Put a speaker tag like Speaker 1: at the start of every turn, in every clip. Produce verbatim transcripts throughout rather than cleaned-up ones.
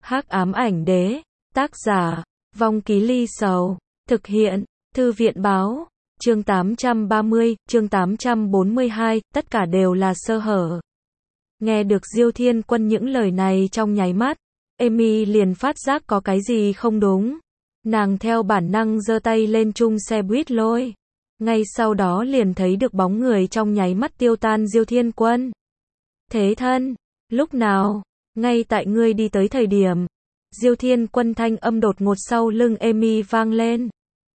Speaker 1: Hắc ám ảnh đế, tác giả, Vong Ký Ly Sầu, thực hiện, Thư viện báo, chương tám trăm ba mươi, chương tám trăm bốn mươi hai, tất cả đều là sơ hở. Nghe được Diêu Thiên Quân những lời này trong nháy mắt, Amy liền phát giác có cái gì không đúng. Nàng theo bản năng giơ tay lên chung xe buýt lôi. Ngay sau đó liền thấy được bóng người trong nháy mắt tiêu tan Diêu Thiên Quân. Thế thân, lúc nào? Ngay tại ngươi đi tới thời điểm. Diêu Thiên Quân thanh âm đột ngột sau lưng Amy vang lên.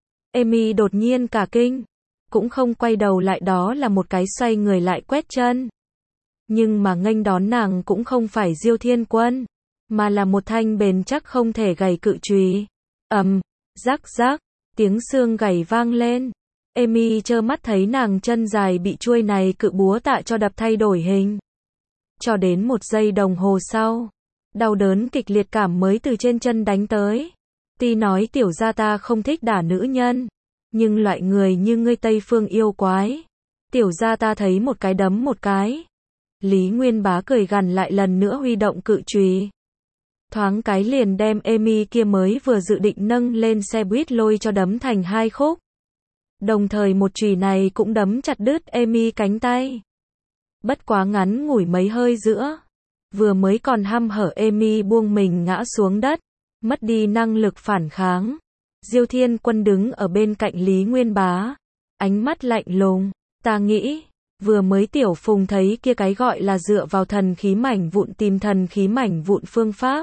Speaker 1: Amy đột nhiên cả kinh, cũng không quay đầu lại, đó là một cái xoay người lại quét chân. Nhưng mà nghênh đón nàng cũng không phải Diêu Thiên Quân, mà là một thanh bền chắc không thể gầy cự chùy. Ầm, rắc rắc, tiếng xương gãy vang lên. Amy trơ mắt thấy nàng chân dài bị chuôi này cự búa tạ cho đập thay đổi hình. Cho đến một giây đồng hồ sau, đau đớn kịch liệt cảm mới từ trên chân đánh tới. Tuy nói tiểu gia ta không thích đả nữ nhân, nhưng loại người như ngươi Tây Phương yêu quái, tiểu gia ta thấy một cái đấm một cái. Lý Nguyên Bá cười gằn lại lần nữa huy động cự chùy. Thoáng cái liền đem Amy kia mới vừa dự định nâng lên xe buýt lôi cho đấm thành hai khúc. Đồng thời một chùy này cũng đấm chặt đứt Amy cánh tay. Bất quá ngắn ngủi mấy hơi giữa, vừa mới còn hăm hở Amy buông mình ngã xuống đất, mất đi năng lực phản kháng. Diêu Thiên Quân đứng ở bên cạnh Lý Nguyên Bá, ánh mắt lạnh lùng. Ta nghĩ, vừa mới Tiểu Phùng thấy kia cái gọi là dựa vào thần khí mảnh vụn tìm thần khí mảnh vụn phương pháp,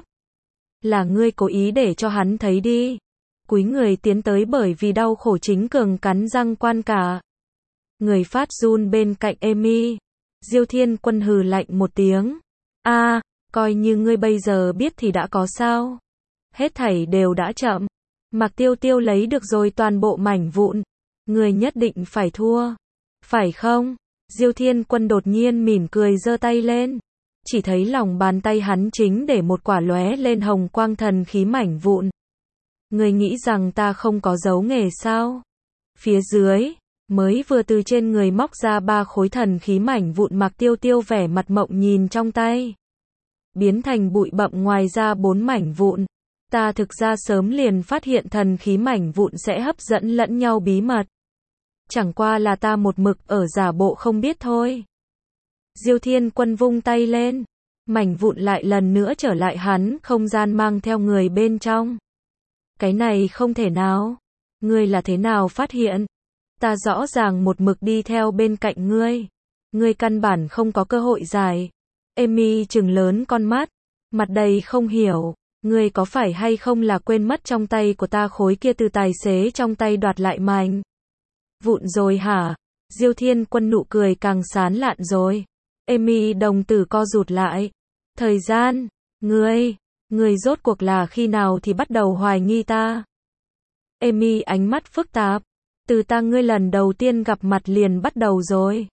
Speaker 1: là ngươi cố ý để cho hắn thấy đi. Cúi người tiến tới bởi vì đau khổ chính cường cắn răng quan cả. Người phát run bên cạnh Amy. Diêu Thiên Quân hừ lạnh một tiếng. A, à, coi như ngươi bây giờ biết thì đã có sao? Hết thảy đều đã chậm. Mạc Tiêu Tiêu lấy được rồi toàn bộ mảnh vụn. Ngươi nhất định phải thua. Phải không? Diêu Thiên Quân đột nhiên mỉm cười giơ tay lên. Chỉ thấy lòng bàn tay hắn chính để một quả lóe lên hồng quang thần khí mảnh vụn. Ngươi nghĩ rằng ta không có dấu nghề sao? Phía dưới, mới vừa từ trên người móc ra ba khối thần khí mảnh vụn. Mạc Tiêu Tiêu vẻ mặt mộng nhìn trong tay. Biến thành bụi bặm, ngoài ra bốn mảnh vụn. Ta thực ra sớm liền phát hiện thần khí mảnh vụn sẽ hấp dẫn lẫn nhau bí mật. Chẳng qua là ta một mực ở giả bộ không biết thôi. Diêu Thiên Quân vung tay lên. Mảnh vụn lại lần nữa trở lại hắn không gian mang theo người bên trong. Cái này không thể nào. Ngươi là thế nào phát hiện? Ta rõ ràng một mực đi theo bên cạnh ngươi. Ngươi căn bản không có cơ hội giải. Amy trừng lớn con mắt, mặt đầy không hiểu. Ngươi có phải hay không là quên mất trong tay của ta khối kia từ tài xế trong tay đoạt lại mảnh vụn rồi hả? Diêu Thiên Quân nụ cười càng sán lạn rồi. Amy đồng tử co rụt lại. Thời gian, ngươi, ngươi rốt cuộc là khi nào thì bắt đầu hoài nghi ta? Amy ánh mắt phức tạp. Từ ta ngươi lần đầu tiên gặp mặt liền bắt đầu rồi.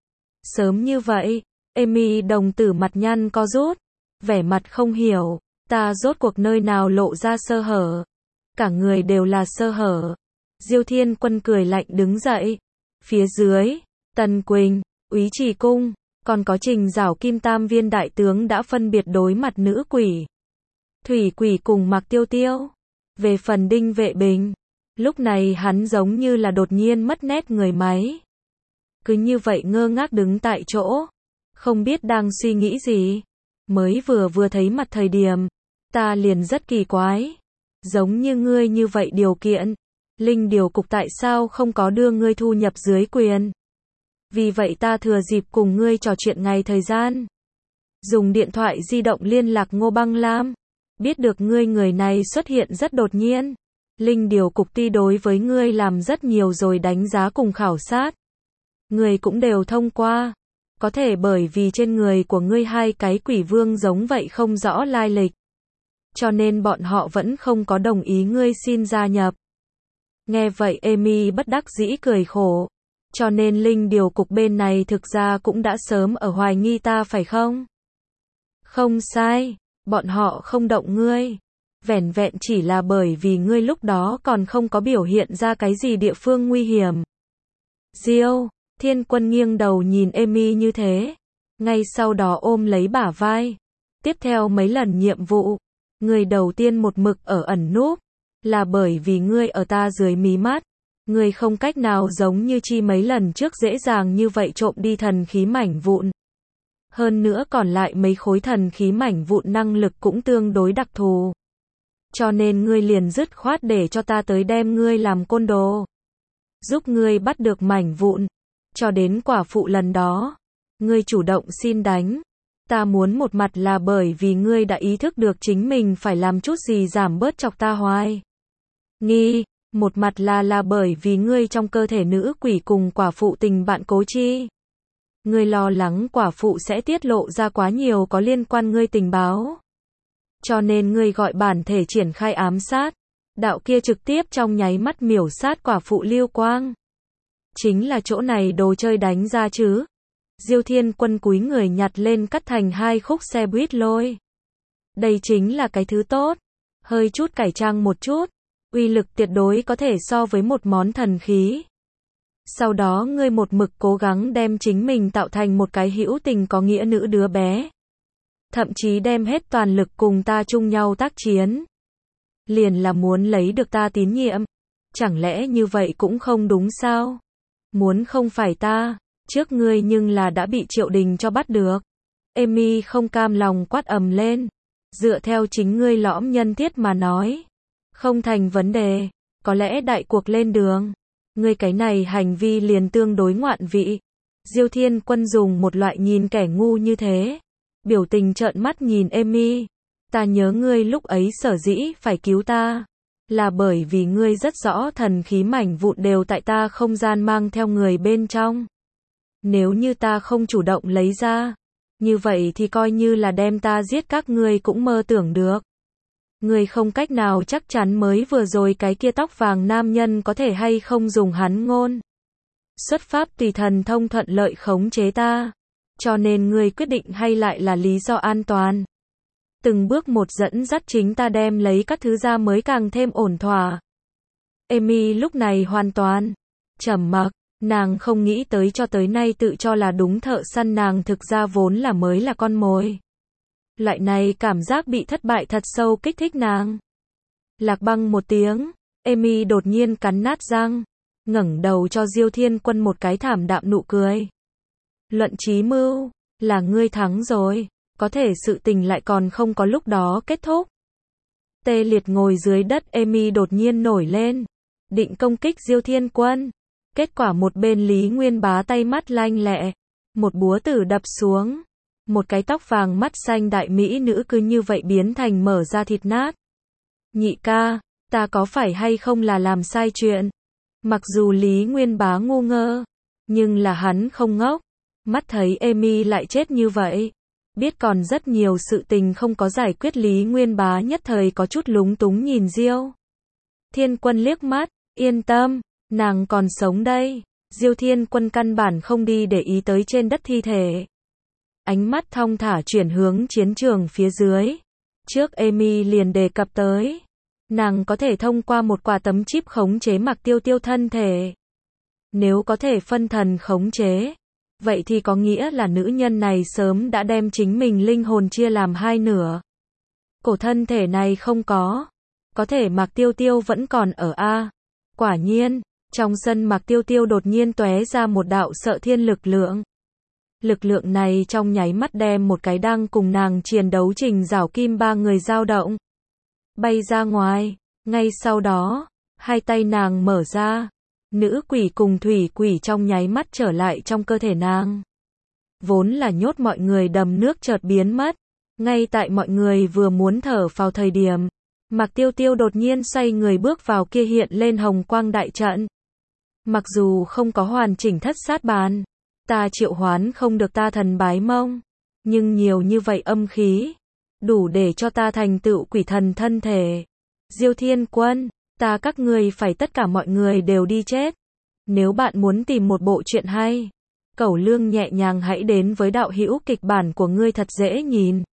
Speaker 1: Sớm như vậy? Amy đồng tử mặt nhăn co rút, vẻ mặt không hiểu. Ta rốt cuộc nơi nào lộ ra sơ hở? Cả người đều là sơ hở. Diêu Thiên Quân cười lạnh đứng dậy. Phía dưới, Tần Quỳnh, Úy Trì Cung, còn có Trình Giảo Kim Tam viên đại tướng đã phân biệt đối mặt nữ quỷ, thủy quỷ cùng Mạc Tiêu Tiêu. Về phần Đinh Vệ Bình, lúc này hắn giống như là đột nhiên mất nét người máy. Cứ như vậy ngơ ngác đứng tại chỗ, không biết đang suy nghĩ gì. Mới vừa vừa thấy mặt thời điểm, ta liền rất kỳ quái. Giống như ngươi như vậy điều kiện, Linh điều cục tại sao không có đưa ngươi thu nhập dưới quyền? Vì vậy ta thừa dịp cùng ngươi trò chuyện ngày thời gian, dùng điện thoại di động liên lạc Ngô Băng Lam. Biết được ngươi người này xuất hiện rất đột nhiên. Linh điều cục tuy đối với ngươi làm rất nhiều rồi đánh giá cùng khảo sát, ngươi cũng đều thông qua. Có thể bởi vì trên người của ngươi hai cái quỷ vương giống vậy không rõ lai lịch, cho nên bọn họ vẫn không có đồng ý ngươi xin gia nhập. Nghe vậy Amy bất đắc dĩ cười khổ. Cho nên Linh điều cục bên này thực ra cũng đã sớm ở hoài nghi ta phải không? Không sai, bọn họ không động ngươi. Vẻn vẹn chỉ là bởi vì ngươi lúc đó còn không có biểu hiện ra cái gì địa phương nguy hiểm. Diêu Thiên Quân nghiêng đầu nhìn Amy như thế. Ngay sau đó ôm lấy bả vai. Tiếp theo mấy lần nhiệm vụ, Ngươi đầu tiên một mực ở ẩn núp, là bởi vì ngươi ở ta dưới mí mắt. Ngươi không cách nào giống như chi mấy lần trước dễ dàng như vậy trộm đi thần khí mảnh vụn. Hơn nữa còn lại mấy khối thần khí mảnh vụn năng lực cũng tương đối đặc thù. Cho nên ngươi liền dứt khoát để cho ta tới đem ngươi làm côn đồ. Giúp ngươi bắt được mảnh vụn. Cho đến quả phụ lần đó, ngươi chủ động xin đánh. Ta muốn một mặt là bởi vì ngươi đã ý thức được chính mình phải làm chút gì giảm bớt chọc ta hoài nghi, một mặt là là bởi vì ngươi trong cơ thể nữ quỷ cùng quả phụ tình bạn cố chi. Ngươi lo lắng quả phụ sẽ tiết lộ ra quá nhiều có liên quan ngươi tình báo. Cho nên ngươi gọi bản thể triển khai ám sát. Đạo kia trực tiếp trong nháy mắt miểu sát quả phụ Lưu Quang. Chính là chỗ này đồ chơi đánh ra chứ. Diêu Thiên Quân cúi người nhặt lên cắt thành hai khúc xe buýt lôi. Đây chính là cái thứ tốt. Hơi chút cải trang một chút. Uy lực tuyệt đối có thể so với một món thần khí. Sau đó ngươi một mực cố gắng đem chính mình tạo thành một cái hữu tình có nghĩa nữ đứa bé. Thậm chí đem hết toàn lực cùng ta chung nhau tác chiến. Liền là muốn lấy được ta tín nhiệm. Chẳng lẽ như vậy cũng không đúng sao? Muốn không phải ta, trước ngươi nhưng là đã bị Triệu Đình cho bắt được. Amy không cam lòng quát ầm lên. Dựa theo chính ngươi lõm nhân thiết mà nói. Không thành vấn đề, có lẽ đại cuộc lên đường. Ngươi cái này hành vi liền tương đối ngoạn vị. Diêu Thiên Quân dùng một loại nhìn kẻ ngu như thế. Biểu tình trợn mắt nhìn Amy. Ta nhớ ngươi lúc ấy sở dĩ phải cứu ta. Là bởi vì ngươi rất rõ thần khí mảnh vụn đều tại ta không gian mang theo người bên trong. Nếu như ta không chủ động lấy ra. Như vậy thì coi như là đem ta giết các ngươi cũng mơ tưởng được. Ngươi không cách nào chắc chắn mới vừa rồi cái kia tóc vàng nam nhân có thể hay không dùng hắn ngôn. Xuất pháp tùy thần thông thuận lợi khống chế ta. Cho nên ngươi quyết định hay lại là lý do an toàn. Từng bước một dẫn dắt chính ta đem lấy các thứ ra mới càng thêm ổn thỏa. Amy lúc này hoàn toàn trầm mặc, nàng không nghĩ tới cho tới nay tự cho là đúng thợ săn nàng thực ra vốn là mới là con mồi. Loại này cảm giác bị thất bại thật sâu kích thích nàng. Lạc băng một tiếng, Amy đột nhiên cắn nát răng, ngẩng đầu cho Diêu Thiên Quân một cái thảm đạm nụ cười. Luận chí mưu, là ngươi thắng rồi, có thể sự tình lại còn không có lúc đó kết thúc. Tê liệt ngồi dưới đất Amy đột nhiên nổi lên, định công kích Diêu Thiên Quân. Kết quả một bên Lý Nguyên Bá tay mắt lanh lẹ, một búa tử đập xuống. Một cái tóc vàng mắt xanh đại mỹ nữ cứ như vậy biến thành mở ra thịt nát. Nhị ca, ta có phải hay không là làm sai chuyện? Mặc dù Lý Nguyên Bá ngu ngơ, nhưng là hắn không ngốc. Mắt thấy Amy lại chết như vậy. Biết còn rất nhiều sự tình không có giải quyết, Lý Nguyên Bá nhất thời có chút lúng túng nhìn Diêu Thiên Quân liếc mắt, yên tâm, nàng còn sống đây. Diêu Thiên Quân căn bản không đi để ý tới trên đất thi thể. Ánh mắt thong thả chuyển hướng chiến trường phía dưới. Trước Amy liền đề cập tới. Nàng có thể thông qua một quả tấm chip khống chế Mạc Tiêu Tiêu thân thể. Nếu có thể phân thần khống chế, vậy thì có nghĩa là nữ nhân này sớm đã đem chính mình linh hồn chia làm hai nửa. Cổ thân thể này không có. Có thể Mạc Tiêu Tiêu vẫn còn ở A. Quả nhiên, trong sân Mạc Tiêu Tiêu đột nhiên tóe ra một đạo sợ thiên lực lượng. Lực lượng này trong nháy mắt đem một cái đang cùng nàng chiến đấu Trình Giảo Kim ba người dao động. Bay ra ngoài, ngay sau đó, hai tay nàng mở ra. Nữ quỷ cùng thủy quỷ trong nháy mắt trở lại trong cơ thể nàng. Vốn là nhốt mọi người đầm nước chợt biến mất. Ngay tại mọi người vừa muốn thở phào thời điểm, Mạc Tiêu Tiêu đột nhiên xoay người bước vào kia hiện lên hồng quang đại trận. Mặc dù không có hoàn chỉnh thất sát bàn, ta triệu hoán không được ta thần bái mông, nhưng nhiều như vậy âm khí, đủ để cho ta thành tựu quỷ thần thân thể. Diêu Thiên Quân, ta các ngươi phải tất cả mọi người đều đi chết. Nếu bạn muốn tìm một bộ truyện hay, Cẩu Lương nhẹ nhàng hãy đến với đạo hữu kịch bản của ngươi thật dễ nhìn.